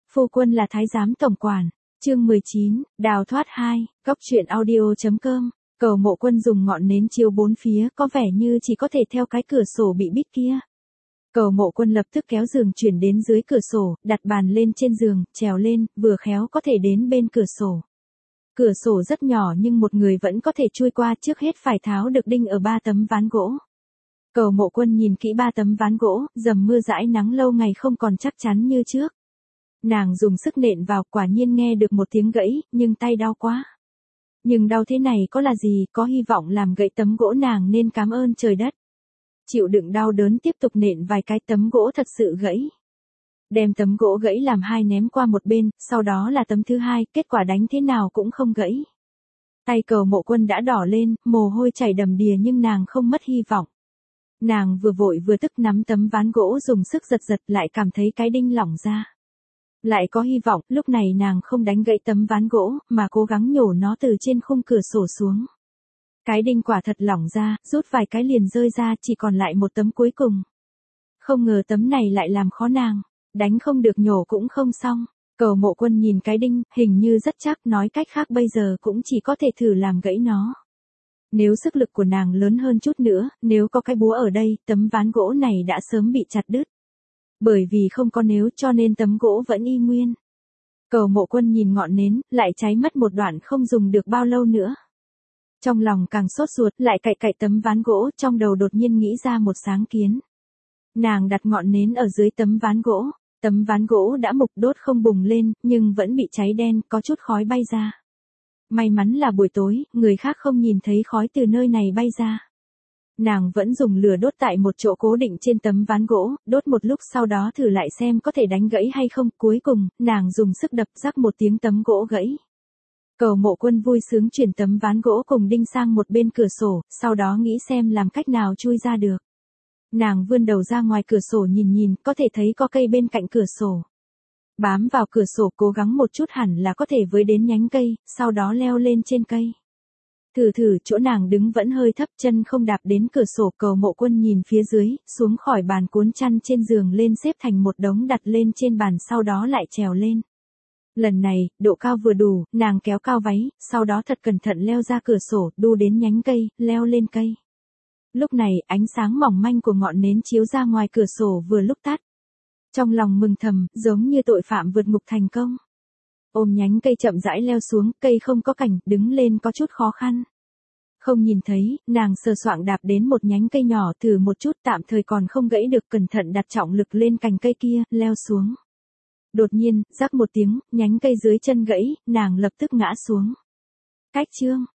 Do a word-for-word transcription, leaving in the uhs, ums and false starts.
Phu quân là thái giám tổng quản. Chương mười chín, đào thoát hai, góc truyện audio.com. Cầu Mộ Quân dùng ngọn nến chiếu bốn phía, có vẻ như chỉ có thể theo cái cửa sổ bị bít kia. Cầu Mộ Quân lập tức kéo giường chuyển đến dưới cửa sổ, đặt bàn lên trên giường, trèo lên, vừa khéo có thể đến bên cửa sổ. Cửa sổ rất nhỏ nhưng một người vẫn có thể chui qua, trước hết phải tháo được đinh ở ba tấm ván gỗ. Cầu Mộ Quân nhìn kỹ ba tấm ván gỗ, dầm mưa dãi nắng lâu ngày không còn chắc chắn như trước. Nàng dùng sức nện vào, quả nhiên nghe được một tiếng gãy, nhưng tay đau quá. Nhưng đau thế này có là gì, có hy vọng làm gãy tấm gỗ nàng nên cảm ơn trời đất. Chịu đựng đau đớn tiếp tục nện vài cái, tấm gỗ thật sự gãy. Đem tấm gỗ gãy làm hai ném qua một bên, sau đó là tấm thứ hai, kết quả đánh thế nào cũng không gãy. Tay Cầu Mộ Quân đã đỏ lên, mồ hôi chảy đầm đìa nhưng nàng không mất hy vọng. Nàng vừa vội vừa tức nắm tấm ván gỗ dùng sức giật giật, lại cảm thấy cái đinh lỏng ra. Lại có hy vọng, lúc này nàng không đánh gãy tấm ván gỗ, mà cố gắng nhổ nó từ trên khung cửa sổ xuống. Cái đinh quả thật lỏng ra, rút vài cái liền rơi ra, chỉ còn lại một tấm cuối cùng. Không ngờ tấm này lại làm khó nàng, đánh không được nhổ cũng không xong. Cầu Mộ Quân nhìn cái đinh, hình như rất chắc, nói cách khác bây giờ cũng chỉ có thể thử làm gãy nó. Nếu sức lực của nàng lớn hơn chút nữa, nếu có cái búa ở đây, tấm ván gỗ này đã sớm bị chặt đứt. Bởi vì không có nếu cho nên tấm gỗ vẫn y nguyên. Cầu Mộ Quân nhìn ngọn nến, lại cháy mất một đoạn không dùng được bao lâu nữa. Trong lòng càng sốt ruột, lại cạy cạy tấm ván gỗ, trong đầu đột nhiên nghĩ ra một sáng kiến. Nàng đặt ngọn nến ở dưới tấm ván gỗ, tấm ván gỗ đã mục đốt không bùng lên, nhưng vẫn bị cháy đen, có chút khói bay ra. May mắn là buổi tối, người khác không nhìn thấy khói từ nơi này bay ra. Nàng vẫn dùng lửa đốt tại một chỗ cố định trên tấm ván gỗ, đốt một lúc sau đó thử lại xem có thể đánh gãy hay không, cuối cùng, nàng dùng sức đập rắc một tiếng tấm gỗ gãy. Cầu Mộ Quân vui sướng chuyển tấm ván gỗ cùng đinh sang một bên cửa sổ, sau đó nghĩ xem làm cách nào chui ra được. Nàng vươn đầu ra ngoài cửa sổ nhìn nhìn, có thể thấy có cây bên cạnh cửa sổ. Bám vào cửa sổ cố gắng một chút hẳn là có thể với đến nhánh cây, sau đó leo lên trên cây. Thử thử, chỗ nàng đứng vẫn hơi thấp, chân không đạp đến cửa sổ. Cầu Mộ Quân nhìn phía dưới, xuống khỏi bàn cuốn chăn trên giường lên xếp thành một đống đặt lên trên bàn, sau đó lại trèo lên. Lần này, độ cao vừa đủ, nàng kéo cao váy, sau đó thật cẩn thận leo ra cửa sổ, đu đến nhánh cây, leo lên cây. Lúc này, ánh sáng mỏng manh của ngọn nến chiếu ra ngoài cửa sổ vừa lúc tắt. Trong lòng mừng thầm, giống như tội phạm vượt ngục thành công. Ôm nhánh cây chậm rãi leo xuống, cây không có cành, đứng lên có chút khó khăn. Không nhìn thấy, nàng sờ soạng đạp đến một nhánh cây nhỏ, thử một chút, tạm thời còn không gãy được, cẩn thận đặt trọng lực lên cành cây kia, leo xuống. Đột nhiên, rắc một tiếng, nhánh cây dưới chân gãy, nàng lập tức ngã xuống. Cách chương.